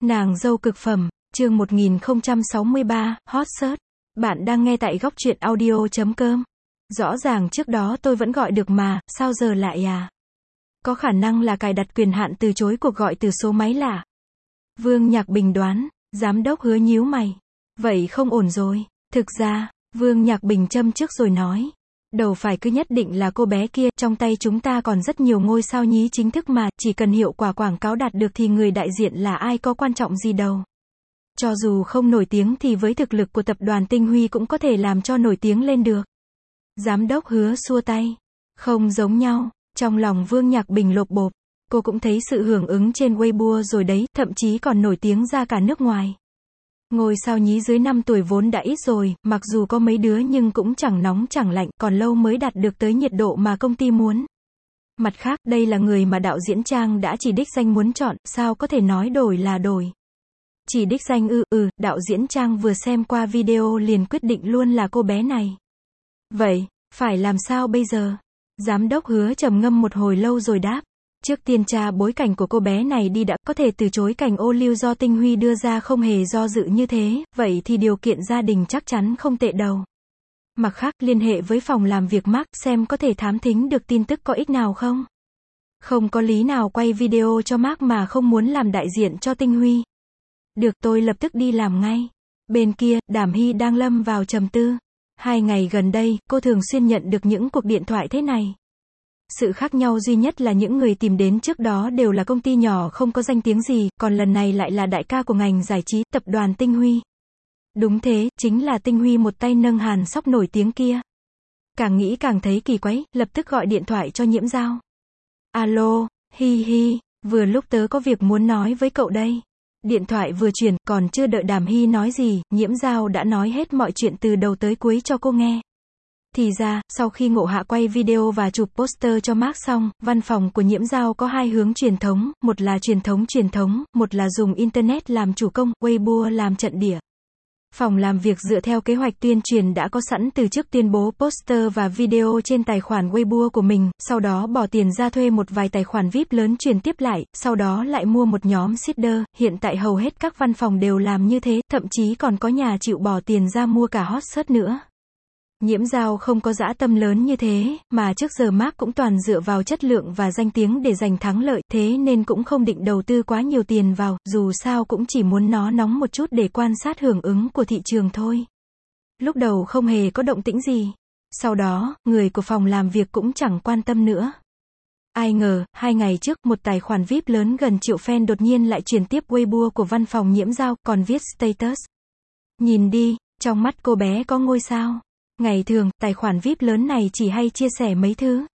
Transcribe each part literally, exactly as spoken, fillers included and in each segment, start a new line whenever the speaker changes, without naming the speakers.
Nàng dâu cực phẩm, chương một nghìn không trăm sáu mươi ba, hot search. Bạn đang nghe tại góc truyện audio chấm com. Rõ ràng trước đó tôi vẫn gọi được mà, sao giờ lại à? Có khả năng là cài đặt quyền hạn từ chối cuộc gọi từ số máy lạ. Vương Nhạc Bình đoán, giám đốc Hứa nhíu mày. Vậy không ổn rồi. Thực ra, Vương Nhạc Bình châm trước rồi nói. Đầu phải cứ nhất định là cô bé kia, trong tay chúng ta còn rất nhiều ngôi sao nhí chính thức mà, chỉ cần hiệu quả quảng cáo đạt được thì người đại diện là ai có quan trọng gì đâu. Cho dù không nổi tiếng thì với thực lực của tập đoàn Tinh Huy cũng có thể làm cho nổi tiếng lên được. Giám đốc Hứa xua tay. Không giống nhau, trong lòng Vương Nhạc Bình lộp bộp. Cô cũng thấy sự hưởng ứng trên Weibo rồi đấy, thậm chí còn nổi tiếng ra cả nước ngoài. Ngôi sao nhí dưới năm tuổi vốn đã ít rồi, mặc dù có mấy đứa nhưng cũng chẳng nóng chẳng lạnh, còn lâu mới đạt được tới nhiệt độ mà công ty muốn. Mặt khác, đây là người mà đạo diễn Trang đã chỉ đích danh muốn chọn, sao có thể nói đổi là đổi. Chỉ đích danh ư, ừ, đạo diễn Trang vừa xem qua video liền quyết định luôn là cô bé này. Vậy, phải làm sao bây giờ? Giám đốc Hứa trầm ngâm một hồi lâu rồi đáp. Trước tiên tra bối cảnh của cô bé này đi đã, có thể từ chối cảnh ô liu do Tinh Huy đưa ra không hề do dự như thế, vậy thì điều kiện gia đình chắc chắn không tệ đâu. Mặt khác, liên hệ với phòng làm việc Mark xem có thể thám thính được tin tức có ích nào không. Không có lý nào quay video cho Mark mà không muốn làm đại diện cho Tinh Huy. Được, tôi lập tức đi làm ngay. Bên kia, Đàm Hy đang lâm vào trầm tư. Hai ngày gần đây, cô thường xuyên nhận được những cuộc điện thoại thế này. Sự khác nhau duy nhất là những người tìm đến trước đó đều là công ty nhỏ không có danh tiếng gì, còn lần này lại là đại ca của ngành giải trí, tập đoàn Tinh Huy. Đúng thế, chính là Tinh Huy một tay nâng Hàn Sóc nổi tiếng kia. Càng nghĩ càng thấy kỳ quái, lập tức gọi điện thoại cho Nhiễm Giao. Alo, hi hi, vừa lúc tớ có việc muốn nói với cậu đây. Điện thoại vừa chuyển, còn chưa đợi Đàm Hy nói gì, Nhiễm Giao đã nói hết mọi chuyện từ đầu tới cuối cho cô nghe. Thì ra, sau khi Ngộ Hạ quay video và chụp poster cho Mark xong, văn phòng của Nhiễm Giao có hai hướng truyền thống, một là truyền thống truyền thống, một là dùng Internet làm chủ công, Weibo làm trận địa. Phòng làm việc dựa theo kế hoạch tuyên truyền đã có sẵn từ trước tuyên bố poster và video trên tài khoản Weibo của mình, sau đó bỏ tiền ra thuê một vài tài khoản vi ai pi lớn truyền tiếp lại, sau đó lại mua một nhóm seeder, hiện tại hầu hết các văn phòng đều làm như thế, thậm chí còn có nhà chịu bỏ tiền ra mua cả hot search nữa. Nhiễm Giao không có dã tâm lớn như thế, mà trước giờ Mark cũng toàn dựa vào chất lượng và danh tiếng để giành thắng lợi, thế nên cũng không định đầu tư quá nhiều tiền vào, dù sao cũng chỉ muốn nó nóng một chút để quan sát hưởng ứng của thị trường thôi. Lúc đầu không hề có động tĩnh gì. Sau đó, người của phòng làm việc cũng chẳng quan tâm nữa. Ai ngờ, hai ngày trước, một tài khoản vi ai pi lớn gần triệu fan đột nhiên lại truyền tiếp Weibo của văn phòng Nhiễm Giao, còn viết status. Nhìn đi, trong mắt cô bé có ngôi sao. Ngày thường, tài khoản vi ai pi lớn này chỉ hay chia sẻ mấy thứ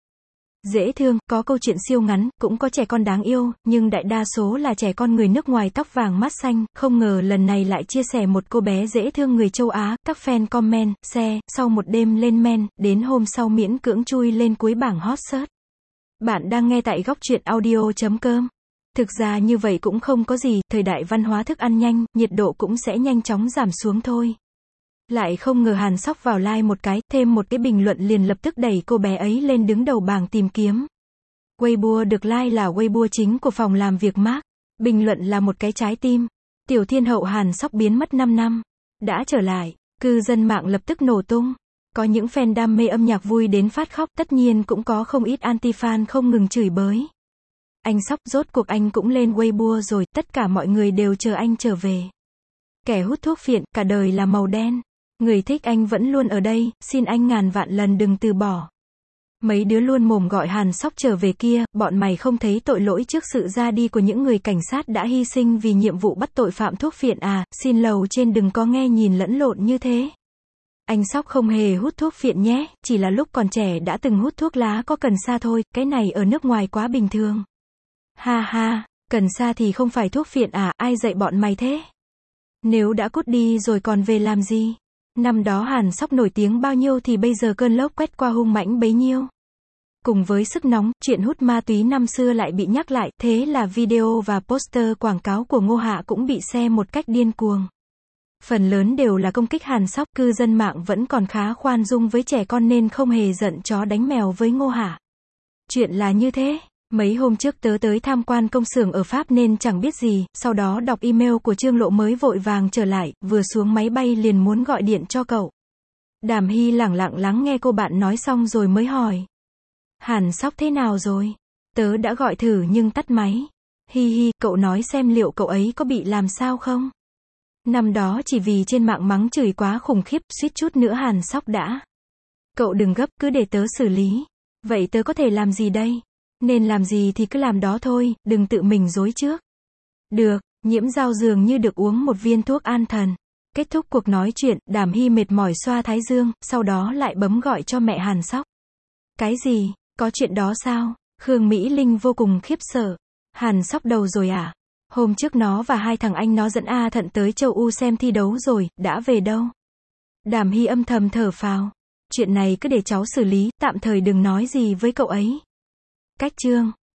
dễ thương, có câu chuyện siêu ngắn, cũng có trẻ con đáng yêu, nhưng đại đa số là trẻ con người nước ngoài tóc vàng mắt xanh, không ngờ lần này lại chia sẻ một cô bé dễ thương người châu Á, các fan comment, share, sau một đêm lên men, đến hôm sau miễn cưỡng chui lên cuối bảng hot search. Bạn đang nghe tại góc truyện audio chấm com. Thực ra như vậy cũng không có gì, thời đại văn hóa thức ăn nhanh, nhiệt độ cũng sẽ nhanh chóng giảm xuống thôi. Lại không ngờ Hàn Sóc vào like một cái, thêm một cái bình luận liền lập tức đẩy cô bé ấy lên đứng đầu bảng tìm kiếm. Weibo được like là Weibo chính của phòng làm việc Mark. Bình luận là một cái trái tim. Tiểu thiên hậu Hàn Sóc biến mất năm năm. Đã trở lại, cư dân mạng lập tức nổ tung. Có những fan đam mê âm nhạc vui đến phát khóc, tất nhiên cũng có không ít anti-fan không ngừng chửi bới. Anh Sóc, rốt cuộc anh cũng lên Weibo rồi, tất cả mọi người đều chờ anh trở về. Kẻ hút thuốc phiện, cả đời là màu đen. Người thích anh vẫn luôn ở đây, xin anh ngàn vạn lần đừng từ bỏ. Mấy đứa luôn mồm gọi Hàn Sóc trở về kia, bọn mày không thấy tội lỗi trước sự ra đi của những người cảnh sát đã hy sinh vì nhiệm vụ bắt tội phạm thuốc phiện à, xin lầu trên đừng có nghe nhìn lẫn lộn như thế. Anh Sóc không hề hút thuốc phiện nhé, chỉ là lúc còn trẻ đã từng hút thuốc lá có cần sa thôi, cái này ở nước ngoài quá bình thường. Ha ha, cần sa thì không phải thuốc phiện à, ai dạy bọn mày thế? Nếu đã cút đi rồi còn về làm gì? Năm đó Hàn Sóc nổi tiếng bao nhiêu thì bây giờ cơn lốc quét qua hung mãnh bấy nhiêu. Cùng với sức nóng, chuyện hút ma túy năm xưa lại bị nhắc lại, thế là video và poster quảng cáo của Ngô Hạ cũng bị share một cách điên cuồng. Phần lớn đều là công kích Hàn Sóc, cư dân mạng vẫn còn khá khoan dung với trẻ con nên không hề giận chó đánh mèo với Ngô Hạ. Chuyện là như thế. Mấy hôm trước tớ tới tham quan công xưởng ở Pháp nên chẳng biết gì, sau đó đọc email của Trương Lộ mới vội vàng trở lại, vừa xuống máy bay liền muốn gọi điện cho cậu. Đàm Hy lẳng lặng lắng nghe cô bạn nói xong rồi mới hỏi. Hàn Sóc thế nào rồi? Tớ đã gọi thử nhưng tắt máy. Hi hi, cậu nói xem liệu cậu ấy có bị làm sao không? Năm đó chỉ vì trên mạng mắng chửi quá khủng khiếp, suýt chút nữa Hàn Sóc đã. Cậu đừng gấp, cứ để tớ xử lý. Vậy tớ có thể làm gì đây? Nên làm gì thì cứ làm đó thôi, đừng tự mình dối trước. Được, Nhiễm Giao dường như được uống một viên thuốc an thần. Kết thúc cuộc nói chuyện, Đàm Hy mệt mỏi xoa thái dương, sau đó lại bấm gọi cho mẹ Hàn Sóc. Cái gì? Có chuyện đó sao? Khương Mỹ Linh vô cùng khiếp sợ. Hàn Sóc đầu rồi à? Hôm trước nó và hai thằng anh nó dẫn A Thận tới châu U xem thi đấu rồi, đã về đâu? Đàm Hy âm thầm thở phào. Chuyện này cứ để cháu xử lý, tạm thời đừng nói gì với cậu ấy. Cách chương